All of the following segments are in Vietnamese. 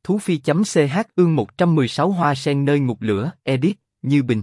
Thú Phi.ch ương 116 Hoa sen nơi ngục lửa, edit, Như Bình.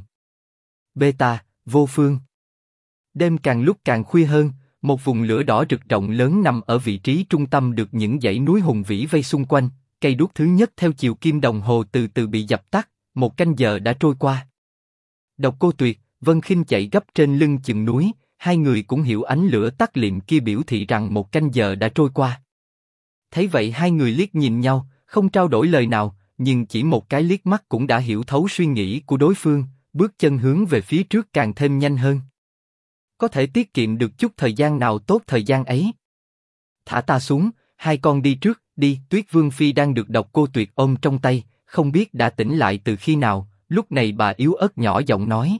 Beta, vô phương. Đêm càng lúc càng khuya hơn, một vùng lửa đỏ rực rộng lớn nằm ở vị trí trung tâm được những dãy núi hùng vĩ vây xung quanh. Cây đuốc thứ nhất theo chiều kim đồng hồ từ từ bị dập tắt, 1 canh giờ đã trôi qua. Độc Cô Tuyệt, Vân Khinh chạy gấp trên lưng chừng núi, hai người cũng hiểu ánh lửa tắt liệm kia biểu thị rằng 1 canh giờ đã trôi qua. Thấy vậy hai người liếc nhìn nhau, không trao đổi lời nào, nhưng chỉ một cái liếc mắt cũng đã hiểu thấu suy nghĩ của đối phương, bước chân hướng về phía trước càng thêm nhanh hơn. Có thể tiết kiệm được chút thời gian nào tốt thời gian ấy. Thả ta xuống, hai con đi trước, đi. Tuyết Vương Phi đang được Độc Cô Tuyệt ôm trong tay, không biết đã tỉnh lại từ khi nào, lúc này bà yếu ớt nhỏ giọng nói.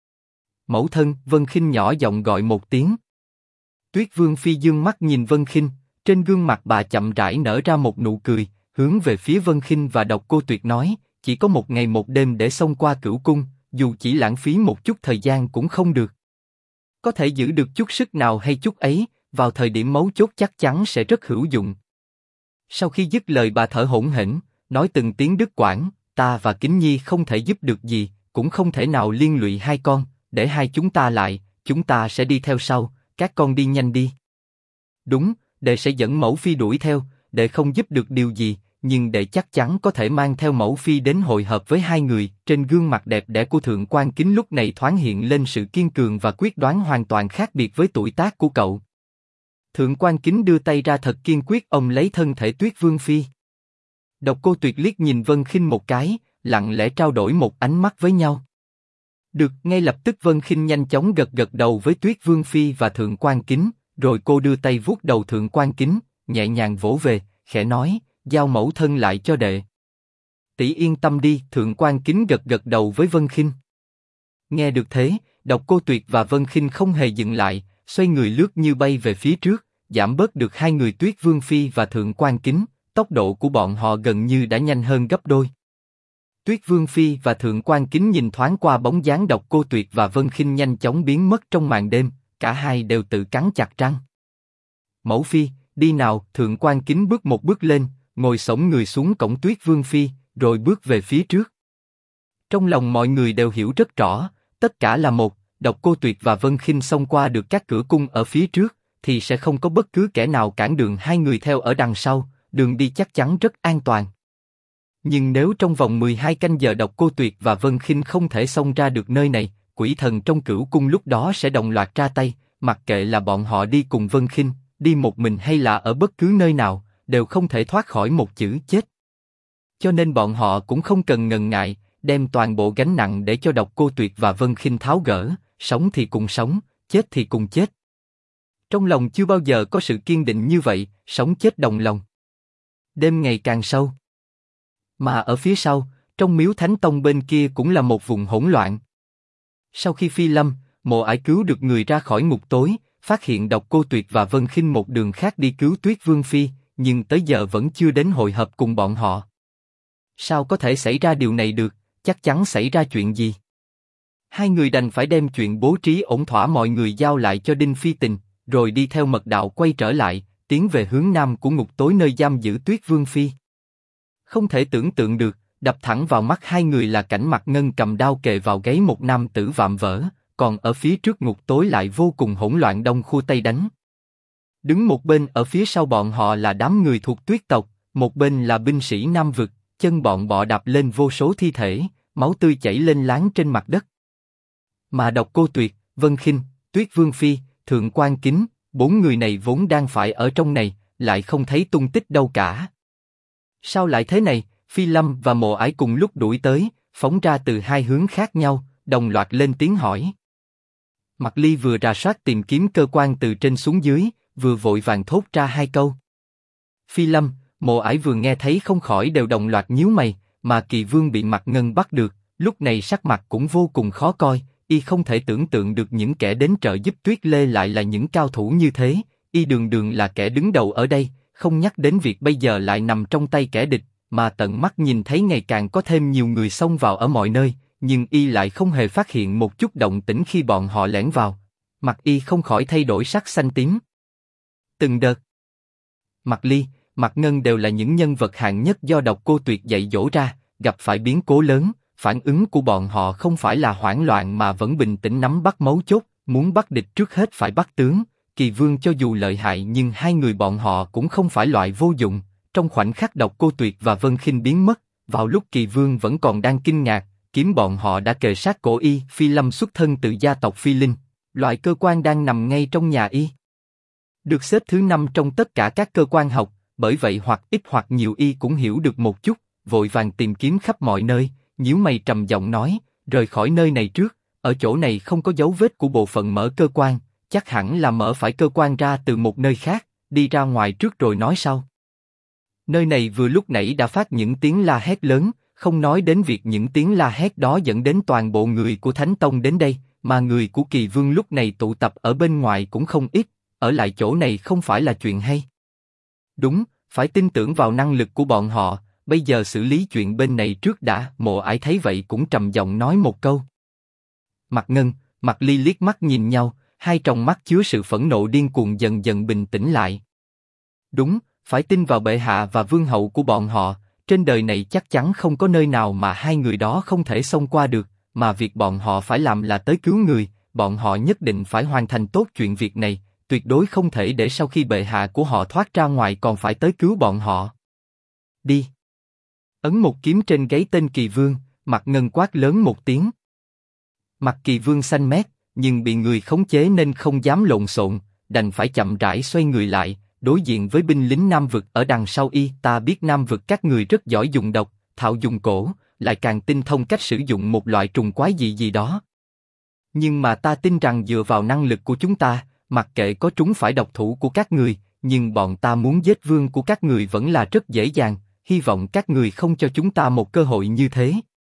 Mẫu thân, Vân Khinh nhỏ giọng gọi một tiếng. Tuyết Vương Phi dương mắt nhìn Vân Khinh, trên gương mặt bà chậm rãi nở ra một nụ cười, hướng về phía Vân Khinh và Độc Cô Tuyệt nói, chỉ có 1 ngày 1 đêm để xông qua Cửu Cung, dù chỉ lãng phí một chút thời gian cũng không được. Có thể giữ được chút sức nào hay chút ấy, vào thời điểm mấu chốt chắc chắn sẽ rất hữu dụng. Sau khi dứt lời bà thở hổn hển, nói từng tiếng đứt quãng, ta và Kính Nhi không thể giúp được gì, cũng không thể nào liên lụy hai con, để hai chúng ta lại, chúng ta sẽ đi theo sau, các con đi nhanh đi. Đúng, đệ sẽ dẫn mẫu phi đuổi theo, đệ không giúp được điều gì, nhưng đệ chắc chắn có thể mang theo mẫu phi đến hội hợp với hai người. Trên gương mặt đẹp đẽ của Thượng Quan Kính lúc này thoáng hiện lên sự kiên cường và quyết đoán hoàn toàn khác biệt với tuổi tác của cậu. Thượng Quan Kính đưa tay ra thật kiên quyết ôm lấy thân thể Tuyết Vương Phi. Độc Cô Tuyệt liếc nhìn Vân Khinh một cái, lặng lẽ trao đổi một ánh mắt với nhau. Được, ngay lập tức Vân Khinh nhanh chóng gật gật đầu với Tuyết Vương Phi và Thượng Quan Kính, rồi cô đưa tay vuốt đầu Thượng Quan Kính, nhẹ nhàng vỗ về, khẽ nói, giao mẫu thân lại cho đệ. Tỷ yên tâm đi, Thượng Quan Kính gật gật đầu với Vân Khinh. Nghe được thế, Độc Cô Tuyệt và Vân Khinh không hề dừng lại, xoay người lướt như bay về phía trước, giảm bớt được hai người Tuyết Vương Phi và Thượng Quan Kính, tốc độ của bọn họ gần như đã nhanh hơn gấp đôi. Tuyết Vương Phi và Thượng Quan Kính nhìn thoáng qua bóng dáng Độc Cô Tuyệt và Vân Khinh nhanh chóng biến mất trong màn đêm, cả hai đều tự cắn chặt răng. Mẫu Phi, đi nào. Thượng Quan Kính bước một bước lên, ngồi xổm người xuống cổng Tuyết Vương Phi, rồi bước về phía trước. Trong lòng mọi người đều hiểu rất rõ, tất cả là một, Độc Cô Tuyệt và Vân Khinh xông qua được các cửa cung ở phía trước, thì sẽ không có bất cứ kẻ nào cản đường hai người theo ở đằng sau, đường đi chắc chắn rất an toàn. Nhưng nếu trong vòng 12 canh giờ Độc Cô Tuyệt và Vân Khinh không thể xông ra được nơi này, quỷ thần trong Cửu Cung lúc đó sẽ đồng loạt ra tay, mặc kệ là bọn họ đi cùng Vân Khinh, đi một mình hay là ở bất cứ nơi nào, đều không thể thoát khỏi một chữ chết. Cho nên bọn họ cũng không cần ngần ngại, đem toàn bộ gánh nặng để cho Độc Cô Tuyệt và Vân Khinh tháo gỡ, sống thì cùng sống, chết thì cùng chết. Trong lòng chưa bao giờ có sự kiên định như vậy, sống chết đồng lòng. Đêm ngày càng sâu. Mà ở phía sau, trong miếu Thánh Tông bên kia cũng là một vùng hỗn loạn. Sau khi Phi Lâm, Mộ Ải cứu được người ra khỏi ngục tối, phát hiện Độc Cô Tuyệt và Vân Khinh một đường khác đi cứu Tuyết Vương Phi, nhưng tới giờ vẫn chưa đến hội hợp cùng bọn họ. Sao có thể xảy ra điều này được, chắc chắn xảy ra chuyện gì. Hai người đành phải đem chuyện bố trí ổn thỏa mọi người giao lại cho Đinh Phi Tình, rồi đi theo mật đạo quay trở lại, tiến về hướng nam của ngục tối nơi giam giữ Tuyết Vương Phi. Không thể tưởng tượng được, đập thẳng vào mắt hai người là cảnh Mạc Ngân cầm đao kề vào gáy một nam tử vạm vỡ, còn ở phía trước ngục tối lại vô cùng hỗn loạn đông khua tây đánh. Đứng một bên ở phía sau bọn họ là đám người thuộc Tuyết tộc, một bên là binh sĩ Nam vực, chân bọn bọ đạp lên vô số thi thể, máu tươi chảy lên láng trên mặt đất. Mà Độc Cô Tuyệt, Vân Khinh, Tuyết Vương Phi, Thượng Quan Kính, 4 người này vốn đang phải ở trong này, lại không thấy tung tích đâu cả. Sao lại thế này? Phi Lâm và Mộ Ải cùng lúc đuổi tới, phóng ra từ hai hướng khác nhau, đồng loạt lên tiếng hỏi. Mạc Ly vừa rà soát tìm kiếm cơ quan từ trên xuống dưới, vừa vội vàng thốt ra hai câu. Phi Lâm, Mộ Ải vừa nghe thấy không khỏi đều đồng loạt nhíu mày, mà Kỳ Vương bị Mạc Ngân bắt được, lúc này sắc mặt cũng vô cùng khó coi, y không thể tưởng tượng được những kẻ đến trợ giúp Tuyết Lê lại là những cao thủ như thế, y đường đường là kẻ đứng đầu ở đây, không nhắc đến việc bây giờ lại nằm trong tay kẻ địch, mà tận mắt nhìn thấy ngày càng có thêm nhiều người xông vào ở mọi nơi, nhưng y lại không hề phát hiện một chút động tĩnh khi bọn họ lẻn vào, mặt y không khỏi thay đổi sắc xanh tím. Từng đợt. Mạc Ly, Mạc Ngân đều là những nhân vật hạng nhất do Độc Cô Tuyệt dạy dỗ ra, gặp phải biến cố lớn, phản ứng của bọn họ không phải là hoảng loạn mà vẫn bình tĩnh nắm bắt mấu chốt, muốn bắt địch trước hết phải bắt tướng. Kỳ Vương cho dù lợi hại nhưng hai người bọn họ cũng không phải loại vô dụng. Trong khoảnh khắc Độc Cô Tuyệt và Vân Khinh biến mất, vào lúc Kỳ Vương vẫn còn đang kinh ngạc, kiếm bọn họ đã kề sát cổ y. Phi Lâm xuất thân từ gia tộc Phi Linh, loại cơ quan đang nằm ngay trong nhà y, được xếp thứ 5 trong tất cả các cơ quan học, bởi vậy hoặc ít hoặc nhiều y cũng hiểu được một chút, vội vàng tìm kiếm khắp mọi nơi, nhíu mày trầm giọng nói, rời khỏi nơi này trước, ở chỗ này không có dấu vết của bộ phận mở cơ quan, chắc hẳn là mở phải cơ quan ra từ một nơi khác, đi ra ngoài trước rồi nói sau. Nơi này vừa lúc nãy đã phát những tiếng la hét lớn, không nói đến việc những tiếng la hét đó dẫn đến toàn bộ người của Thánh Tông đến đây, mà người của Kỳ Vương lúc này tụ tập ở bên ngoài cũng không ít, ở lại chỗ này không phải là chuyện hay. Đúng, phải tin tưởng vào năng lực của bọn họ, bây giờ xử lý chuyện bên này trước đã. Mộ Ải thấy vậy cũng trầm giọng nói một câu. Mạc Ngân, Mạc Ly liếc mắt nhìn nhau, hai tròng mắt chứa sự phẫn nộ điên cuồng dần dần bình tĩnh lại. Đúng, phải tin vào bệ hạ và vương hậu của bọn họ, trên đời này chắc chắn không có nơi nào mà hai người đó không thể xông qua được, mà việc bọn họ phải làm là tới cứu người, bọn họ nhất định phải hoàn thành tốt chuyện việc này, tuyệt đối không thể để sau khi bệ hạ của họ thoát ra ngoài còn phải tới cứu bọn họ. Đi. Ấn một kiếm trên gáy tên Kỳ Vương, Mạc Ngân quát lớn một tiếng. Mặt Kỳ Vương xanh mét, nhưng bị người khống chế nên không dám lộn xộn, đành phải chậm rãi xoay người lại, đối diện với binh lính Nam Vực ở đằng sau y. Ta biết Nam Vực các người rất giỏi dùng độc, thạo dùng cổ, lại càng tinh thông cách sử dụng một loại trùng quái gì đó. Nhưng mà ta tin rằng dựa vào năng lực của chúng ta, mặc kệ có trúng phải độc thủ của các người, nhưng bọn ta muốn giết vương của các người vẫn là rất dễ dàng. Hy vọng các người không cho chúng ta một cơ hội như thế.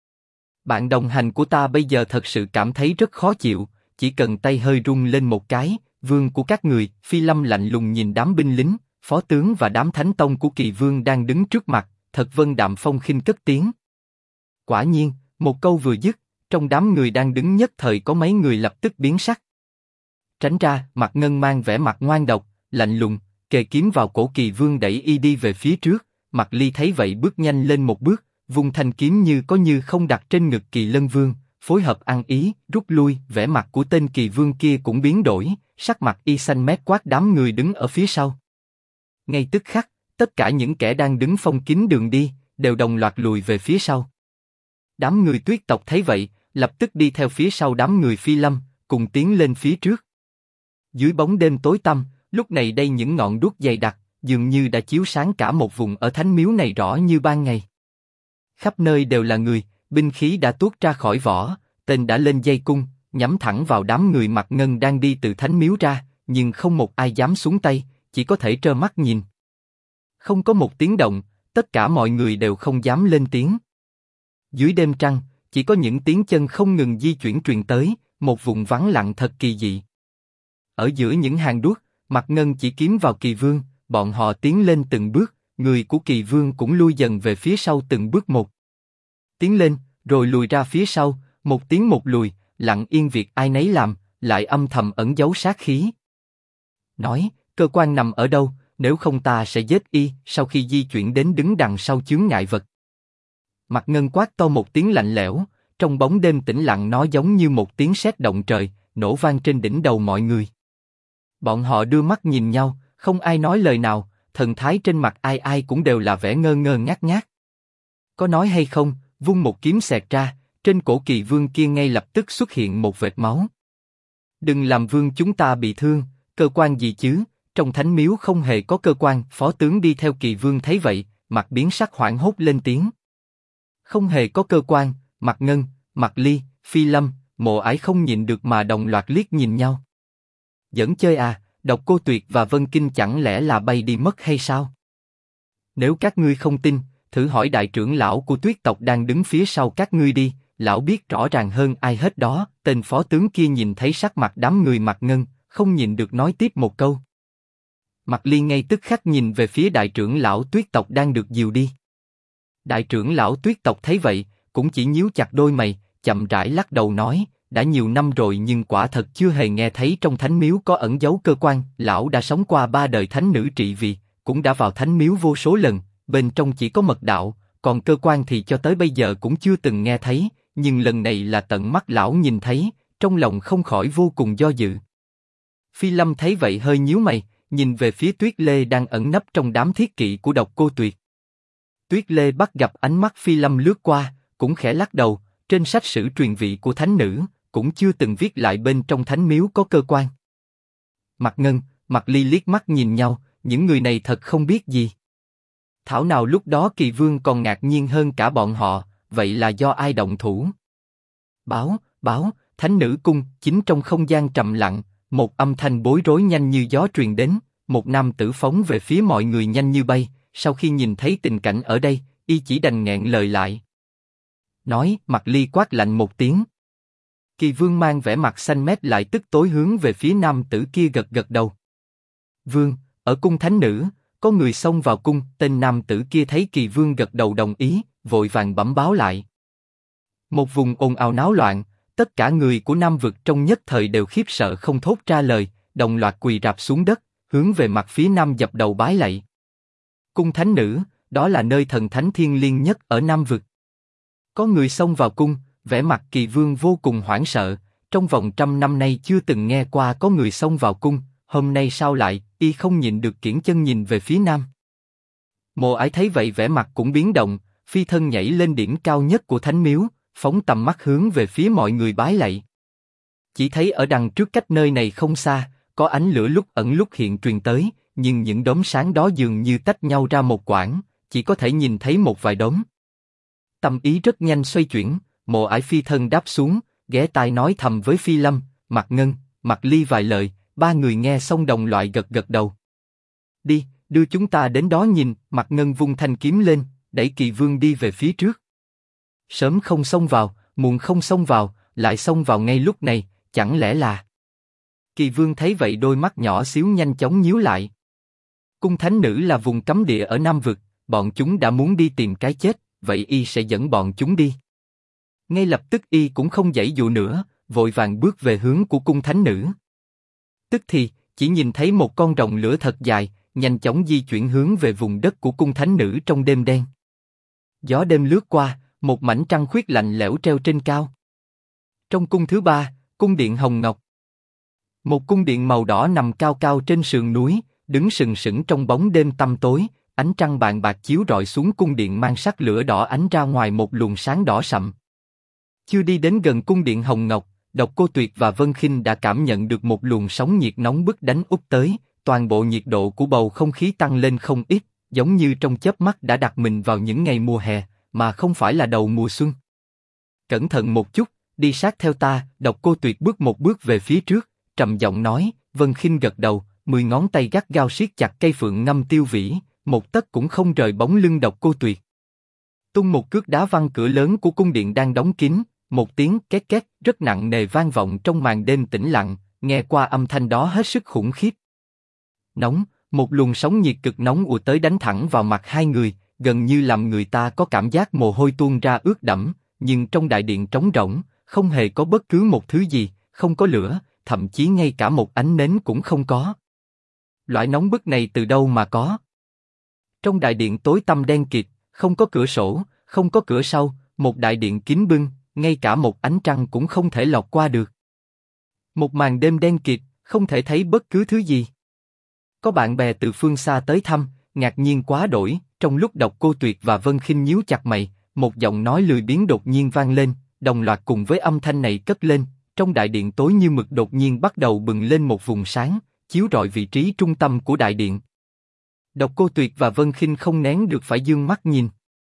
Bạn đồng hành của ta bây giờ thật sự cảm thấy rất khó chịu, chỉ cần tay hơi rung lên một cái, vương của các người. Phi Lâm lạnh lùng nhìn đám binh lính, phó tướng và đám thánh tông của Kỳ Vương đang đứng trước mặt, thật vân đạm phong khinh cất tiếng. Quả nhiên, một câu vừa dứt, trong đám người đang đứng nhất thời có mấy người lập tức biến sắc. Tránh ra. Mạc Ngân mang vẻ mặt ngoan độc, lạnh lùng, kề kiếm vào cổ Kỳ Vương đẩy y đi về phía trước. Mạc Ly thấy vậy bước nhanh lên một bước, vung thanh kiếm như có như không đặt trên ngực Kỳ Lân Vương, phối hợp ăn ý, rút lui. Vẻ mặt của tên Kỳ Vương kia cũng biến đổi, sắc mặt y xanh mét quát đám người đứng ở phía sau. Ngay tức khắc, tất cả những kẻ đang đứng phong kín đường đi, đều đồng loạt lùi về phía sau. Đám người Tuyết tộc thấy vậy, lập tức đi theo phía sau đám người Phi Lâm, cùng tiến lên phía trước. Dưới bóng đêm tối tăm, lúc này đây những ngọn đuốc dày đặc, dường như đã chiếu sáng cả một vùng ở thánh miếu này rõ như ban ngày. Khắp nơi đều là người, binh khí đã tuốt ra khỏi vỏ, tên đã lên dây cung, nhắm thẳng vào đám người Mạc Ngân đang đi từ thánh miếu ra, nhưng không một ai dám xuống tay, chỉ có thể trơ mắt nhìn. Không có một tiếng động, tất cả mọi người đều không dám lên tiếng. Dưới đêm trăng, chỉ có những tiếng chân không ngừng di chuyển truyền tới, một vùng vắng lặng thật kỳ dị. Ở giữa những hàng đuốc, Mạc Ngân chỉ kiếm vào Kỳ Vương, bọn họ tiến lên từng bước, người của Kỳ Vương cũng lui dần về phía sau từng bước một. Tiến lên, rồi lùi ra phía sau, một tiến một lùi, lặng yên việc ai nấy làm, lại âm thầm ẩn giấu sát khí. Nói, cơ quan nằm ở đâu, nếu không ta sẽ giết y. Sau khi di chuyển đến đứng đằng sau chướng ngại vật. Mạc Ngân quát to một tiếng lạnh lẽo, trong bóng đêm tĩnh lặng nó giống như một tiếng sét động trời, nổ vang trên đỉnh đầu mọi người. Bọn họ đưa mắt nhìn nhau, không ai nói lời nào, thần thái trên mặt ai ai cũng đều là vẻ ngơ ngơ ngác ngác. Có nói hay không, vung một kiếm xẹt ra, trên cổ Kỳ Vương kia ngay lập tức xuất hiện một vệt máu. Đừng làm vương chúng ta bị thương, cơ quan gì chứ, trong thánh miếu không hề có cơ quan. Phó tướng đi theo Kỳ Vương thấy vậy, mặt biến sắc hoảng hốt lên tiếng. Không hề có cơ quan. Mạc Ngân, Mạc Ly, Phi Lâm, Mộ Ải không nhịn được mà đồng loạt liếc nhìn nhau. Giỡn chơi à, Độc Cô Tuyệt và Vân Kinh chẳng lẽ là bay đi mất hay sao? Nếu các ngươi không tin, thử hỏi đại trưởng lão của Tuyết tộc đang đứng phía sau các ngươi đi, lão biết rõ ràng hơn ai hết đó. Tên phó tướng kia nhìn thấy sắc mặt đám người Mạc Ngân, không nhịn được nói tiếp một câu. Mạc Ly ngay tức khắc nhìn về phía đại trưởng lão Tuyết tộc đang được dìu đi. Đại trưởng lão Tuyết tộc thấy vậy, cũng chỉ nhíu chặt đôi mày, chậm rãi lắc đầu nói, đã nhiều năm rồi nhưng quả thật chưa hề nghe thấy trong thánh miếu có ẩn giấu cơ quan. Lão đã sống qua 3 đời thánh nữ trị vì, cũng đã vào thánh miếu vô số lần, bên trong chỉ có mật đạo, còn cơ quan thì cho tới bây giờ cũng chưa từng nghe thấy, nhưng lần này là tận mắt lão nhìn thấy, trong lòng không khỏi vô cùng do dự. Phi Lâm thấy vậy hơi nhíu mày, nhìn về phía Tuyết Lê đang ẩn nấp trong đám thiết kỵ của Độc Cô Tuyệt. Tuyết Lê bắt gặp ánh mắt Phi Lâm lướt qua, cũng khẽ lắc đầu, trên sách sử truyền vị của thánh nữ, cũng chưa từng viết lại bên trong thánh miếu có cơ quan. Mạc Ngân, Mạc Ly liếc mắt nhìn nhau, những người này thật không biết gì. Thảo nào lúc đó Kỳ Vương còn ngạc nhiên hơn cả bọn họ, vậy là do ai động thủ? Báo, thánh nữ cung. Chính trong không gian trầm lặng, một âm thanh bối rối nhanh như gió truyền đến, một nam tử phóng về phía mọi người nhanh như bay. Sau khi nhìn thấy tình cảnh ở đây, y chỉ đành nghẹn lời lại. Nói, Mạc Ly quát lạnh một tiếng. Kỳ Vương mang vẻ mặt xanh mét lại tức tối hướng về phía nam tử kia gật gật đầu. Vương, ở cung thánh nữ, có người xông vào cung. Tên nam tử kia thấy Kỳ Vương gật đầu đồng ý, vội vàng bẩm báo lại. Một vùng ồn ào náo loạn, tất cả người của Nam vực trong nhất thời đều khiếp sợ không thốt ra lời, đồng loạt quỳ rạp xuống đất, hướng về mặt phía nam dập đầu bái lạy. Cung thánh nữ, đó là nơi thần thánh thiêng liêng nhất ở Nam vực. Có người xông vào cung, vẻ mặt Kỳ Vương vô cùng hoảng sợ, trong vòng 100 năm nay chưa từng nghe qua có người xông vào cung, hôm nay sao lại? Y không nhịn được kiễng chân nhìn về phía nam. Mộ Ái thấy vậy vẻ mặt cũng biến động, phi thân nhảy lên điểm cao nhất của thánh miếu, phóng tầm mắt hướng về phía mọi người bái lạy. Chỉ thấy ở đằng trước cách nơi này không xa, có ánh lửa lúc ẩn lúc hiện truyền tới, nhưng những đốm sáng đó dường như tách nhau ra một quãng, chỉ có thể nhìn thấy một vài đốm. Tâm ý rất nhanh xoay chuyển, Mộ Ái phi thân đáp xuống, ghé tai nói thầm với Phi Lâm, Mạc Ngân, Mạc Ly vài lời. Ba người nghe xong đồng loại gật gật đầu. Đi, đưa chúng ta đến đó nhìn. Mạc Ngân vung thanh kiếm lên, đẩy Kỳ Vương đi về phía trước. Sớm không xông vào, muộn không xông vào, lại xông vào ngay lúc này, chẳng lẽ là... Kỳ Vương thấy vậy đôi mắt nhỏ xíu nhanh chóng nhíu lại. Cung thánh nữ là vùng cấm địa ở Nam vực, bọn chúng đã muốn đi tìm cái chết, vậy y sẽ dẫn bọn chúng đi. Ngay lập tức y cũng không giãy dụa nữa, vội vàng bước về hướng của cung thánh nữ. Tức thì, chỉ nhìn thấy một con rồng lửa thật dài, nhanh chóng di chuyển hướng về vùng đất của cung thánh nữ trong đêm đen. Gió đêm lướt qua, một mảnh trăng khuyết lạnh lẽo treo trên cao. Trong cung thứ ba, cung điện Hồng Ngọc. Một cung điện màu đỏ nằm cao cao trên sườn núi, đứng sừng sững trong bóng đêm tăm tối, ánh trăng bàn bạc chiếu rọi xuống cung điện mang sắc lửa đỏ ánh ra ngoài một luồng sáng đỏ sậm. Chưa đi đến gần cung điện Hồng Ngọc, Độc Cô Tuyệt và Vân Khinh đã cảm nhận được một luồng sóng nhiệt nóng bức đánh úp tới, toàn bộ nhiệt độ của bầu không khí tăng lên không ít, giống như trong chớp mắt đã đặt mình vào những ngày mùa hè, mà không phải là đầu mùa xuân. Cẩn thận một chút, đi sát theo ta. Độc Cô Tuyệt bước một bước về phía trước, trầm giọng nói. Vân Khinh gật đầu, 10 ngón tay gắt gao siết chặt cây phượng ngâm tiêu vĩ, một tấc cũng không rời bóng lưng Độc Cô Tuyệt. Tung một cước đá văng cửa lớn của cung điện đang đóng kín. Một tiếng két két rất nặng nề vang vọng trong màn đêm tĩnh lặng, nghe qua âm thanh đó hết sức khủng khiếp. Nóng, một luồng sóng nhiệt cực nóng ùa tới đánh thẳng vào mặt hai người, gần như làm người ta có cảm giác mồ hôi tuôn ra ướt đẫm, nhưng trong đại điện trống rỗng, không hề có bất cứ một thứ gì, không có lửa, thậm chí ngay cả một ánh nến cũng không có. Loại nóng bức này từ đâu mà có? Trong đại điện tối tăm đen kịt, không có cửa sổ, không có cửa sau, một đại điện kín bưng, ngay cả một ánh trăng cũng không thể lọt qua được. Một màn đêm đen kịt, không thể thấy bất cứ thứ gì. Có bạn bè từ phương xa tới thăm, ngạc nhiên quá đổi. Trong lúc Độc Cô Tuyệt và Vân Khinh nhíu chặt mày, một giọng nói lười biếng đột nhiên vang lên, đồng loạt cùng với âm thanh này cất lên. Trong đại điện tối như mực đột nhiên bắt đầu bừng lên một vùng sáng, chiếu rọi vị trí trung tâm của đại điện. Độc Cô Tuyệt và Vân Khinh không nén được phải dương mắt nhìn.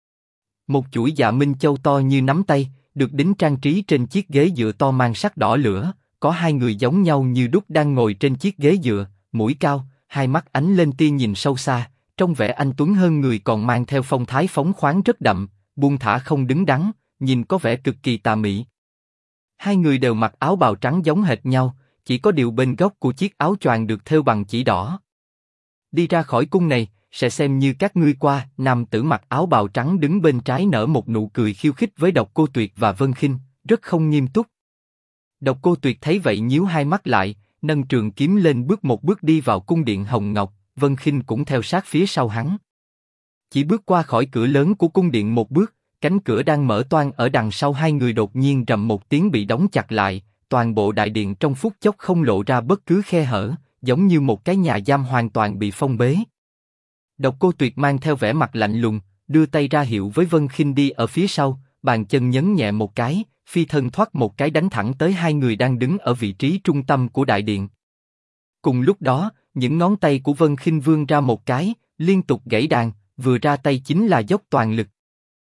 Một chuỗi dạ minh châu to như nắm tay, được đính trang trí trên chiếc ghế dựa to mang sắc đỏ lửa, có hai người giống nhau như đúc đang ngồi trên chiếc ghế dựa, mũi cao, hai mắt ánh lên tia nhìn sâu xa, trong vẻ anh tuấn hơn người còn mang theo phong thái phóng khoáng rất đậm, buông thả không đứng đắn, nhìn có vẻ cực kỳ tà mị. Hai người đều mặc áo bào trắng giống hệt nhau, chỉ có điều bên góc của chiếc áo choàng được thêu bằng chỉ đỏ. Đi ra khỏi cung này, sẽ xem như các ngươi qua. Nam tử mặc áo bào trắng đứng bên trái nở một nụ cười khiêu khích với Độc Cô Tuyệt và Vân Khinh, rất không nghiêm túc. Độc Cô Tuyệt thấy vậy nhíu hai mắt lại, nâng trường kiếm lên bước một bước đi vào cung điện Hồng Ngọc, Vân Khinh cũng theo sát phía sau hắn. Chỉ bước qua khỏi cửa lớn của cung điện một bước, cánh cửa đang mở toang ở đằng sau hai người đột nhiên rầm một tiếng bị đóng chặt lại, toàn bộ đại điện trong phút chốc không lộ ra bất cứ khe hở, giống như một cái nhà giam hoàn toàn bị phong bế. Độc Cô Tuyệt mang theo vẻ mặt lạnh lùng, đưa tay ra hiệu với Vân Khinh đi ở phía sau, bàn chân nhấn nhẹ một cái, phi thân thoát một cái đánh thẳng tới hai người đang đứng ở vị trí trung tâm của đại điện. Cùng lúc đó, những ngón tay của Vân Khinh vươn ra một cái, liên tục gãy đàn, vừa ra tay chính là dốc toàn lực.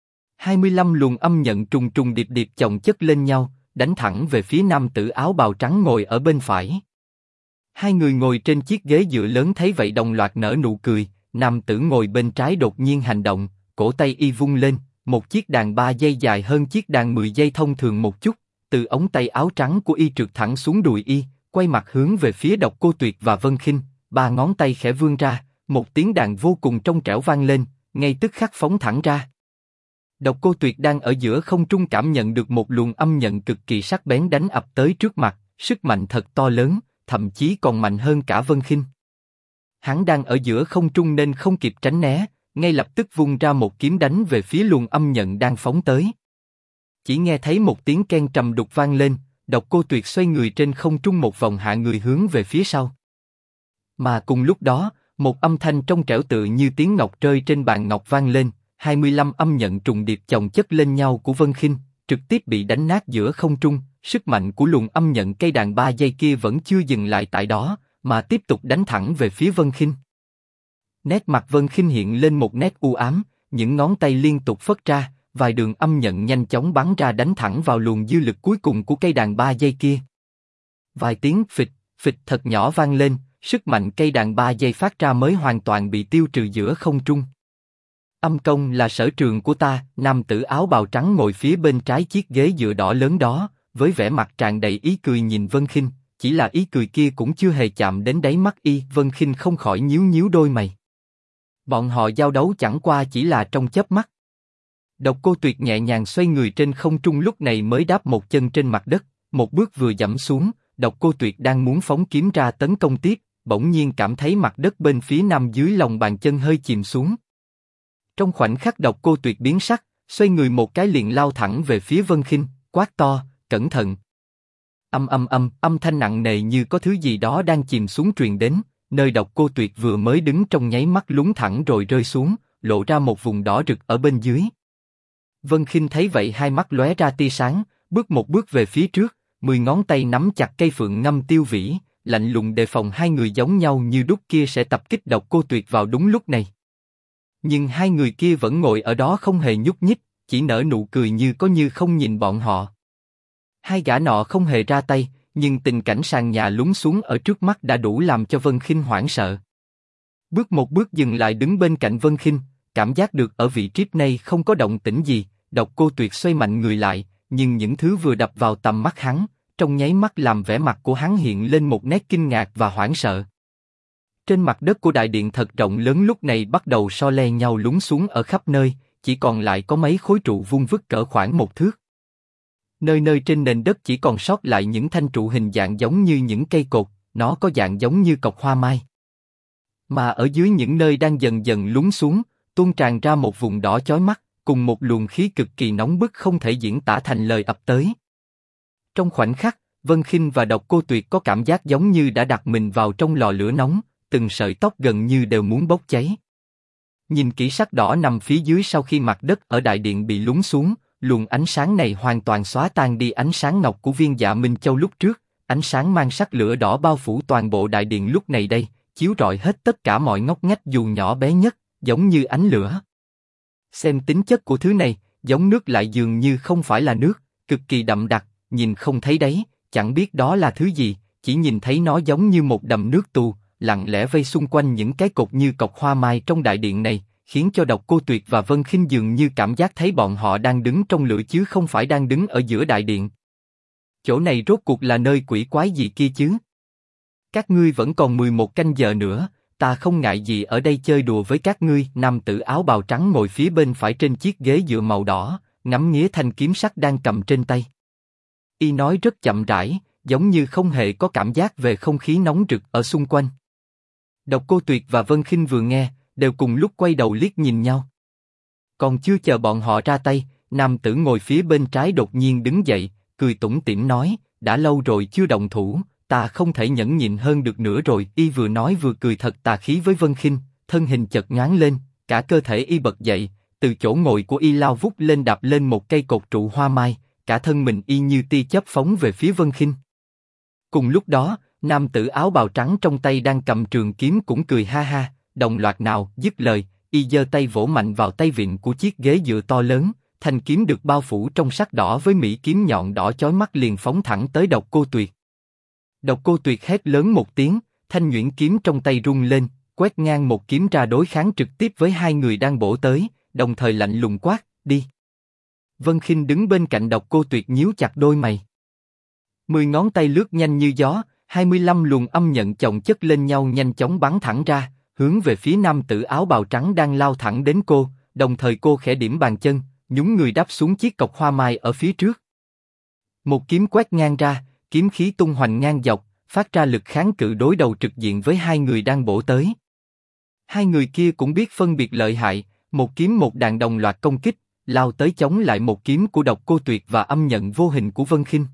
25 luồng âm nhận trùng trùng điệp điệp chồng chất lên nhau, đánh thẳng về phía nam tử áo bào trắng ngồi ở bên phải. Hai người ngồi trên chiếc ghế dựa lớn thấy vậy đồng loạt nở nụ cười, nam tử ngồi bên trái đột nhiên hành động, cổ tay y vung lên, một chiếc đàn 3 giây dài hơn chiếc đàn 10 giây thông thường một chút, từ ống tay áo trắng của y trượt thẳng xuống đùi y, quay mặt hướng về phía Độc Cô Tuyệt và Vân Khinh, ba ngón tay khẽ vươn ra, một tiếng đàn vô cùng trong trẻo vang lên, ngay tức khắc phóng thẳng ra. Độc Cô Tuyệt đang ở giữa không trung cảm nhận được một luồng âm nhận cực kỳ sắc bén đánh ập tới trước mặt, sức mạnh thật to lớn, thậm chí còn mạnh hơn cả Vân Khinh. Hắn đang ở giữa không trung nên không kịp tránh né, ngay lập tức vung ra một kiếm đánh về phía luồng âm nhận đang phóng tới. Chỉ nghe thấy một tiếng keng trầm đục vang lên, Độc Cô Tuyệt xoay người trên không trung một vòng hạ người hướng về phía sau. Mà cùng lúc đó, một âm thanh trong trẻo tự như tiếng ngọc rơi trên bàn ngọc vang lên, 25 âm nhận trùng điệp chồng chất lên nhau của Vân Khinh, trực tiếp bị đánh nát giữa không trung. Sức mạnh của luồng âm nhận cây đàn 3 giây kia vẫn chưa dừng lại tại đó, mà tiếp tục đánh thẳng về phía Vân Khinh. Nét mặt Vân Khinh hiện lên một nét u ám, những ngón tay liên tục phất ra, vài đường âm nhận nhanh chóng bắn ra đánh thẳng vào luồng dư lực cuối cùng của cây đàn 3 giây kia. Vài tiếng phịch, phịch thật nhỏ vang lên, sức mạnh cây đàn 3 giây phát ra mới hoàn toàn bị tiêu trừ giữa không trung. Âm công là sở trường của ta, nam tử áo bào trắng ngồi phía bên trái chiếc ghế dựa đỏ lớn đó, với vẻ mặt tràn đầy ý cười nhìn Vân Khinh, chỉ là ý cười kia cũng chưa hề chạm đến đáy mắt y, Vân Khinh không khỏi nhíu nhíu đôi mày. Bọn họ giao đấu chẳng qua chỉ là trong chớp mắt. Độc Cô Tuyệt nhẹ nhàng xoay người trên không trung lúc này mới đáp một chân trên mặt đất, một bước vừa dẫm xuống, Độc Cô Tuyệt đang muốn phóng kiếm ra tấn công tiếp, bỗng nhiên cảm thấy mặt đất bên phía nam dưới lòng bàn chân hơi chìm xuống. Trong khoảnh khắc Độc Cô Tuyệt biến sắc, xoay người một cái liền lao thẳng về phía Vân Khinh, quát to, cẩn thận. Âm thanh nặng nề như có thứ gì đó đang chìm xuống truyền đến, nơi Độc Cô Tuyệt vừa mới đứng trong nháy mắt lún thẳng rồi rơi xuống, lộ ra một vùng đỏ rực ở bên dưới. Vân Khinh thấy vậy hai mắt lóe ra tia sáng, bước một bước về phía trước, 10 ngón tay nắm chặt cây phượng ngâm tiêu vĩ, lạnh lùng đề phòng hai người giống nhau như đúc kia sẽ tập kích Độc Cô Tuyệt vào đúng lúc này. Nhưng hai người kia vẫn ngồi ở đó không hề nhúc nhích, chỉ nở nụ cười như có như không nhìn bọn họ. Hai gã nọ không hề ra tay, nhưng tình cảnh sàn nhà lún xuống ở trước mắt đã đủ làm cho Vân Khinh hoảng sợ. Bước một bước dừng lại đứng bên cạnh Vân Khinh, cảm giác được ở vị trí này không có động tĩnh gì, Độc Cô Tuyệt xoay mạnh người lại, nhưng những thứ vừa đập vào tầm mắt hắn, trong nháy mắt làm vẻ mặt của hắn hiện lên một nét kinh ngạc và hoảng sợ. Trên mặt đất của đại điện thật rộng lớn lúc này bắt đầu so le nhau lún xuống ở khắp nơi, chỉ còn lại có mấy khối trụ vuông vức cỡ khoảng 1 thước. Nơi nơi trên nền đất chỉ còn sót lại những thanh trụ hình dạng giống như những cây cột, nó có dạng giống như cọc hoa mai. Mà ở dưới những nơi đang dần dần lún xuống, tuôn tràn ra một vùng đỏ chói mắt, cùng một luồng khí cực kỳ nóng bức không thể diễn tả thành lời ập tới. Trong khoảnh khắc, Vân Khinh và Độc Cô Tuyệt có cảm giác giống như đã đặt mình vào trong lò lửa nóng, từng sợi tóc gần như đều muốn bốc cháy. Nhìn kỹ sắc đỏ nằm phía dưới sau khi mặt đất ở đại điện bị lún xuống, luồng ánh sáng này hoàn toàn xóa tan đi ánh sáng ngọc của Viên Dạ Minh Châu lúc trước, ánh sáng mang sắc lửa đỏ bao phủ toàn bộ đại điện lúc này đây, chiếu rọi hết tất cả mọi ngóc ngách dù nhỏ bé nhất, giống như ánh lửa. Xem tính chất của thứ này, giống nước lại dường như không phải là nước, cực kỳ đậm đặc, nhìn không thấy đáy, chẳng biết đó là thứ gì, chỉ nhìn thấy nó giống như một đầm nước tù, lặng lẽ vây xung quanh những cái cột như cọc hoa mai trong đại điện này, khiến cho Độc Cô Tuyệt và Vân Khinh dường như cảm giác thấy bọn họ đang đứng trong lửa chứ không phải đang đứng ở giữa đại điện. Chỗ này rốt cuộc là nơi quỷ quái gì kia chứ? Các ngươi vẫn còn 11 canh giờ nữa, ta không ngại gì ở đây chơi đùa với các ngươi. Nam tử áo bào trắng ngồi phía bên phải trên chiếc ghế dựa màu đỏ, ngắm nghía thanh kiếm sắt đang cầm trên tay. Y nói rất chậm rãi, giống như không hề có cảm giác về không khí nóng rực ở xung quanh. Độc Cô Tuyệt và Vân Khinh vừa nghe, đều cùng lúc quay đầu liếc nhìn nhau. Còn chưa chờ bọn họ ra tay, nam tử ngồi phía bên trái đột nhiên đứng dậy, cười tủm tỉm nói, đã lâu rồi chưa động thủ, ta không thể nhẫn nhịn hơn được nữa rồi. Y vừa nói vừa cười thật tà khí với Vân Khinh, thân hình chợt nhoáng lên, cả cơ thể y bật dậy, từ chỗ ngồi của y lao vút lên đạp lên một cây cột trụ hoa mai, cả thân mình y như tia chớp phóng về phía Vân Khinh. Cùng lúc đó, nam tử áo bào trắng trong tay đang cầm trường kiếm cũng cười ha ha, đồng loạt nào, dứt lời, y giơ tay vỗ mạnh vào tay vịn của chiếc ghế dựa to lớn, thanh kiếm được bao phủ trong sắc đỏ với mỹ kiếm nhọn đỏ chói mắt liền phóng thẳng tới Độc Cô Tuyệt. Độc Cô Tuyệt hét lớn một tiếng, thanh nhuyễn kiếm trong tay rung lên, quét ngang một kiếm ra đối kháng trực tiếp với hai người đang bổ tới, đồng thời lạnh lùng quát, đi. Vân Khinh đứng bên cạnh Độc Cô Tuyệt nhíu chặt đôi mày. 10 ngón tay lướt nhanh như gió, 25 luồng âm nhận chồng chất lên nhau nhanh chóng bắn thẳng ra, hướng về phía nam tử áo bào trắng đang lao thẳng đến cô, đồng thời cô khẽ điểm bàn chân, nhún người đáp xuống chiếc cọc hoa mai ở phía trước. Một kiếm quét ngang ra, kiếm khí tung hoành ngang dọc, phát ra lực kháng cự đối đầu trực diện với hai người đang bổ tới. Hai người kia cũng biết phân biệt lợi hại, một kiếm một đạn đồng loạt công kích, lao tới chống lại một kiếm của Độc Cô Tuyệt và âm nhận vô hình của Vân Khinh.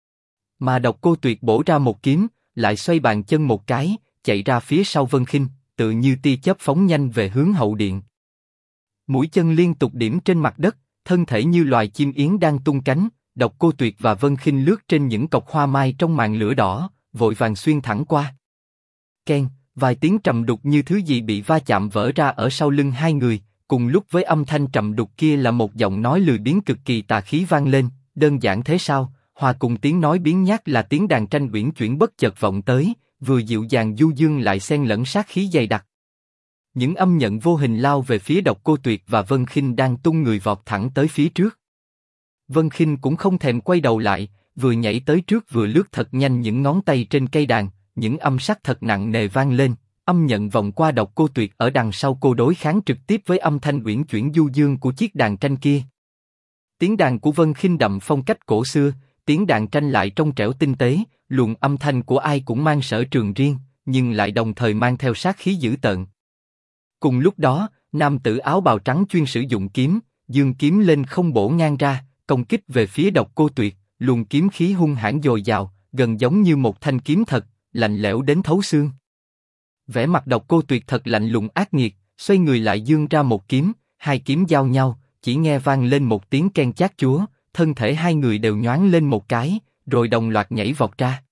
Mà Độc Cô Tuyệt bổ ra một kiếm, lại xoay bàn chân một cái, chạy ra phía sau Vân Khinh, tự như tia chớp phóng nhanh về hướng hậu điện. Mũi chân liên tục điểm trên mặt đất, thân thể như loài chim yến đang tung cánh. Độc Cô Tuyệt và Vân Khinh lướt trên những cọc hoa mai trong màn lửa đỏ, vội vàng xuyên thẳng qua. Keng, vài tiếng trầm đục như thứ gì bị va chạm vỡ ra ở sau lưng hai người. Cùng lúc với âm thanh trầm đục kia là một giọng nói lười biếng cực kỳ tà khí vang lên. Đơn giản thế sao? Hòa cùng tiếng nói biếng nhác là tiếng đàn tranh uyển chuyển bất chợt vọng tới, vừa dịu dàng du dương lại xen lẫn sát khí dày đặc. Những âm nhận vô hình lao về phía Độc Cô Tuyệt và Vân Khinh đang tung người vọt thẳng tới phía trước. Vân Khinh cũng không thèm quay đầu lại, vừa nhảy tới trước vừa lướt thật nhanh những ngón tay trên cây đàn, những âm sắc thật nặng nề vang lên, âm nhận vòng qua Độc Cô Tuyệt ở đằng sau cô đối kháng trực tiếp với âm thanh uyển chuyển du dương của chiếc đàn tranh kia. Tiếng đàn của Vân Khinh đậm phong cách cổ xưa, tiếng đàn tranh lại trong trẻo tinh tế, luồng âm thanh của ai cũng mang sở trường riêng, nhưng lại đồng thời mang theo sát khí dữ tợn. Cùng lúc đó, nam tử áo bào trắng chuyên sử dụng kiếm, giương kiếm lên không bổ ngang ra, công kích về phía Độc Cô Tuyệt, luồng kiếm khí hung hãn dồi dào, gần giống như một thanh kiếm thật, lạnh lẽo đến thấu xương. Vẻ mặt Độc Cô Tuyệt thật lạnh lùng ác nghiệt, xoay người lại giương ra một kiếm, hai kiếm giao nhau, chỉ nghe vang lên một tiếng ken chát chúa, thân thể hai người đều nhoáng lên một cái, rồi đồng loạt nhảy vọt ra.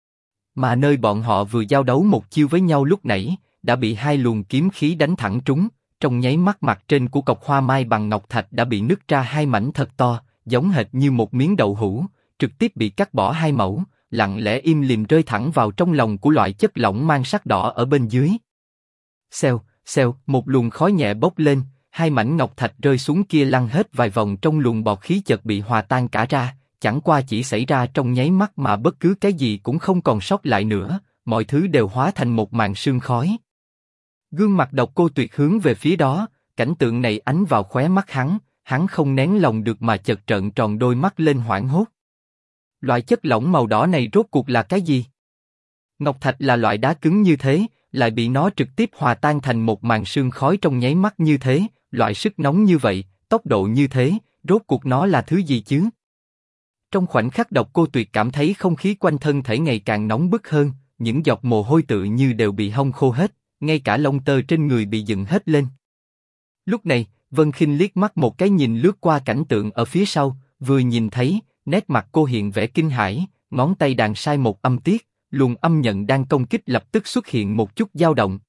Mà nơi bọn họ vừa giao đấu một chiêu với nhau lúc nãy, đã bị hai luồng kiếm khí đánh thẳng trúng, trong nháy mắt mặt trên của cọc hoa mai bằng ngọc thạch đã bị nứt ra hai mảnh thật to, giống hệt như một miếng đậu hũ, trực tiếp bị cắt bỏ hai mẩu, lặng lẽ im lìm rơi thẳng vào trong lòng của loại chất lỏng mang sắc đỏ ở bên dưới. Xèo, xèo, một luồng khói nhẹ bốc lên, hai mảnh ngọc thạch rơi xuống kia lăn hết vài vòng trong luồng bọt khí chợt bị hòa tan cả ra, chẳng qua chỉ xảy ra trong nháy mắt mà bất cứ cái gì cũng không còn sót lại nữa, mọi thứ đều hóa thành một màn sương khói. Gương mặt Độc Cô Tuyệt hướng về phía đó, cảnh tượng này ánh vào khóe mắt hắn không nén lòng được mà chợt trợn tròn đôi mắt lên hoảng hốt. Loại chất lỏng màu đỏ này rốt cuộc là cái gì? Ngọc thạch là loại đá cứng như thế, lại bị nó trực tiếp hòa tan thành một màn sương khói trong nháy mắt như thế, loại sức nóng như vậy, tốc độ như thế, rốt cuộc nó là thứ gì chứ? Trong khoảnh khắc Độc Cô Tuyệt cảm thấy không khí quanh thân thể ngày càng nóng bức hơn, những giọt mồ hôi tự như đều bị hong khô hết, ngay cả lông tơ trên người bị dựng hết lên. Lúc này, Vân Khinh liếc mắt một cái nhìn lướt qua cảnh tượng ở phía sau, vừa nhìn thấy, nét mặt cô hiện vẻ kinh hãi, ngón tay đàn sai một âm tiết, luồng âm nhận đang công kích lập tức xuất hiện một chút dao động.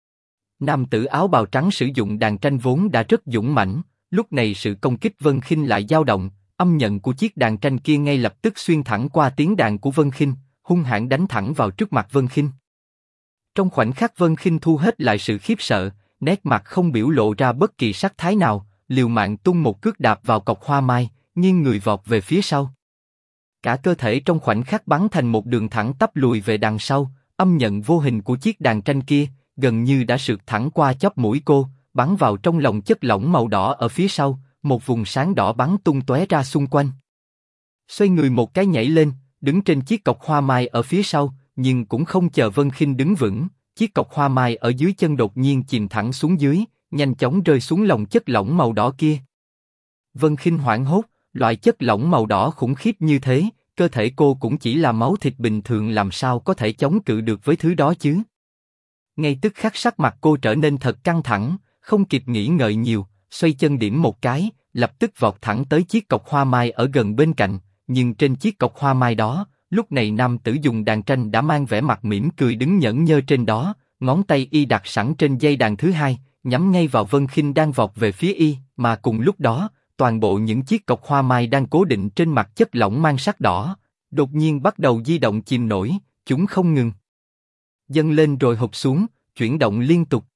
Nam tử áo bào trắng sử dụng đàn tranh vốn đã rất dũng mãnh, lúc này sự công kích Vân Khinh lại dao động, âm nhận của chiếc đàn tranh kia ngay lập tức xuyên thẳng qua tiếng đàn của Vân Khinh, hung hãn đánh thẳng vào trước mặt Vân Khinh. Trong khoảnh khắc Vân Khinh thu hết lại sự khiếp sợ, nét mặt không biểu lộ ra bất kỳ sắc thái nào, liều mạng tung một cước đạp vào cọc hoa mai, nghiêng người vọt về phía sau. Cả cơ thể trong khoảnh khắc bắn thành một đường thẳng tắp lùi về đằng sau, âm nhận vô hình của chiếc đàn tranh kia gần như đã sượt thẳng qua chóp mũi cô, bắn vào trong lòng chất lỏng màu đỏ ở phía sau, một vùng sáng đỏ bắn tung tóe ra xung quanh. Xoay người một cái nhảy lên, đứng trên chiếc cọc hoa mai ở phía sau, nhưng cũng không chờ Vân Khinh đứng vững, chiếc cọc hoa mai ở dưới chân đột nhiên chìm thẳng xuống dưới, nhanh chóng rơi xuống lòng chất lỏng màu đỏ kia. Vân Khinh hoảng hốt, loại chất lỏng màu đỏ khủng khiếp như thế, cơ thể cô cũng chỉ là máu thịt bình thường, làm sao có thể chống cự được với thứ đó chứ? Ngay tức khắc sắc mặt cô trở nên thật căng thẳng, không kịp nghĩ ngợi nhiều, xoay chân điểm một cái, lập tức vọt thẳng tới chiếc cọc hoa mai ở gần bên cạnh. Nhưng trên chiếc cọc hoa mai đó, lúc này nam tử dùng đàn tranh đã mang vẻ mặt mỉm cười đứng nhẫn nhơ trên đó, ngón tay y đặt sẵn trên dây đàn thứ hai, nhắm ngay vào Vân Khinh đang vọt về phía y, mà cùng lúc đó, toàn bộ những chiếc cọc hoa mai đang cố định trên mặt chất lỏng mang sắc đỏ, đột nhiên bắt đầu di động chìm nổi, chúng không ngừng dâng lên rồi hụt xuống, chuyển động liên tục.